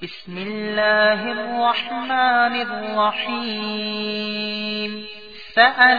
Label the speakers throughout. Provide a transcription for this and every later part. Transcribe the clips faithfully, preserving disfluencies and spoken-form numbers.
Speaker 1: بسم الله الرحمن الرحيم سأل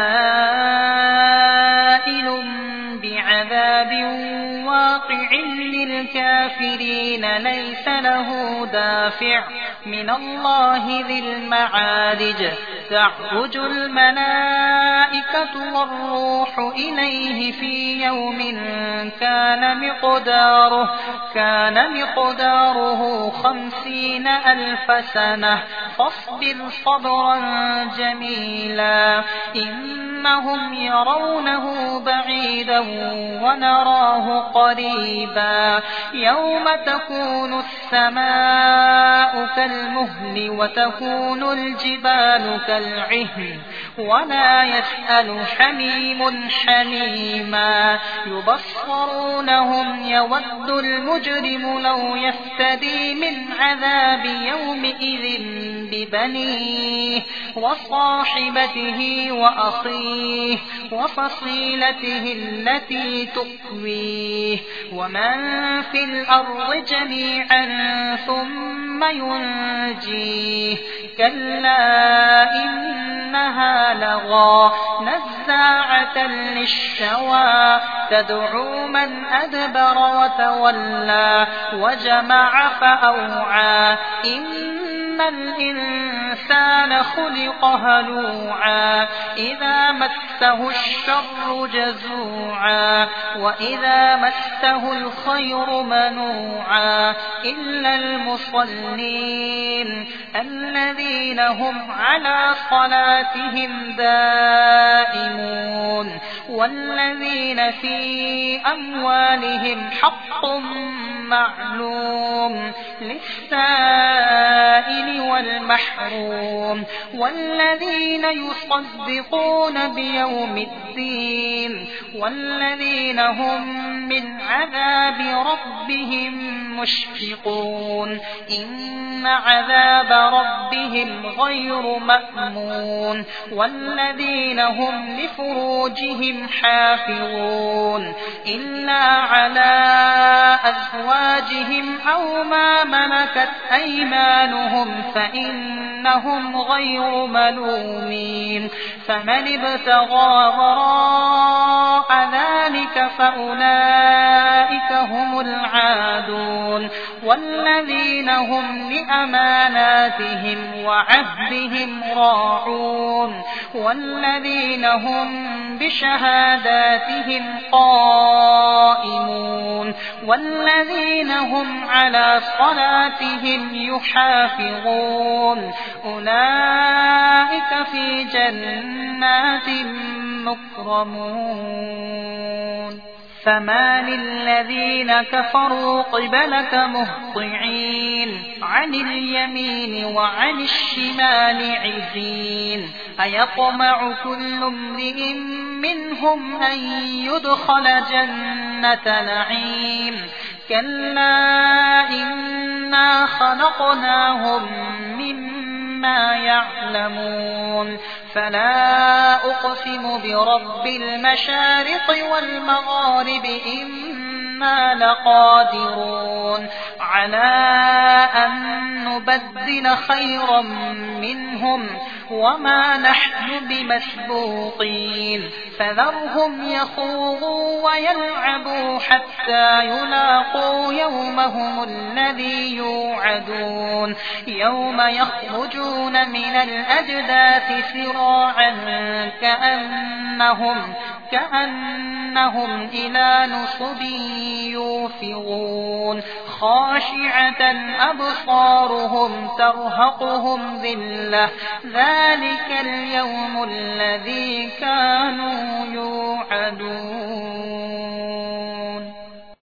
Speaker 1: سائل بعذاب واقع للكافرين ليس له دافع من الله ذي المعارج تعرج الملائكة والروح إليه في يوم كان مقداره كان مقداره خمسين ألف سنة فاصبر صبرا جميلا إنهم يرونه بعيدا ونراه قريبا يوم تكون السماء كالمهل وتكون الجبال كالعهن ولا يسأل حميم حميما يبصرونهم يود المجرم لو يفتدي من عذاب يومئذ ببنيه وصاحبته وأخيه وفصيلته التي تؤويه ومن في الأرض جميعا ثم ينجيه كلا إنها لظى نزاعة للشوى تدعو من أدبر وتولى وجمع فأوعى إن الإنسان خلق هلوعا إذا مسه الشر جزوعا وإذا مسه الخير منوعا إلا المصلين الذين هم على صلاتهم دائمون والذين في أموالهم حق معلوم للسائل والمحروم والذين يصدقون بيوم الدين والذين هم من عذاب ربهم مشفقون إن عذاب ربهم غير مأمون والذين هم لفروجهم حافظون إلا على أزواجهم أو ما ملكت أيمانهم فإنهم غير ملومين فمن ابتغى وراء ذلك فأولئك هم العادون والذين هم لأماناتهم وعهدهم راعون والذين هم بشهاداتهم قائمون والذين هم على صلاتهم يحافظون أولئك في جنات مكرمون فما للذين كفروا قبلك مهطعين عن اليمين وعن الشمال عزين أيطمع كل امرئ منهم أن يدخل جنة نعيم كلا إنا خلقناهم مما يعلمون فلا أقسم برب المشارق والمغارب إنا لقادرون على أن نبدل خيرا منهم وما نحن بمسبوقين فذرهم يخوضوا ويلعبوا حتى يلاقوا يومهم الذي يوعدون يوم يخرجون من الأجداث سراعا كأنهم كأنهم إلى نصب يوفضون خاشعة أبصارهم ترهقهم ذلة ذلك اليوم الذي كانوا يوعدون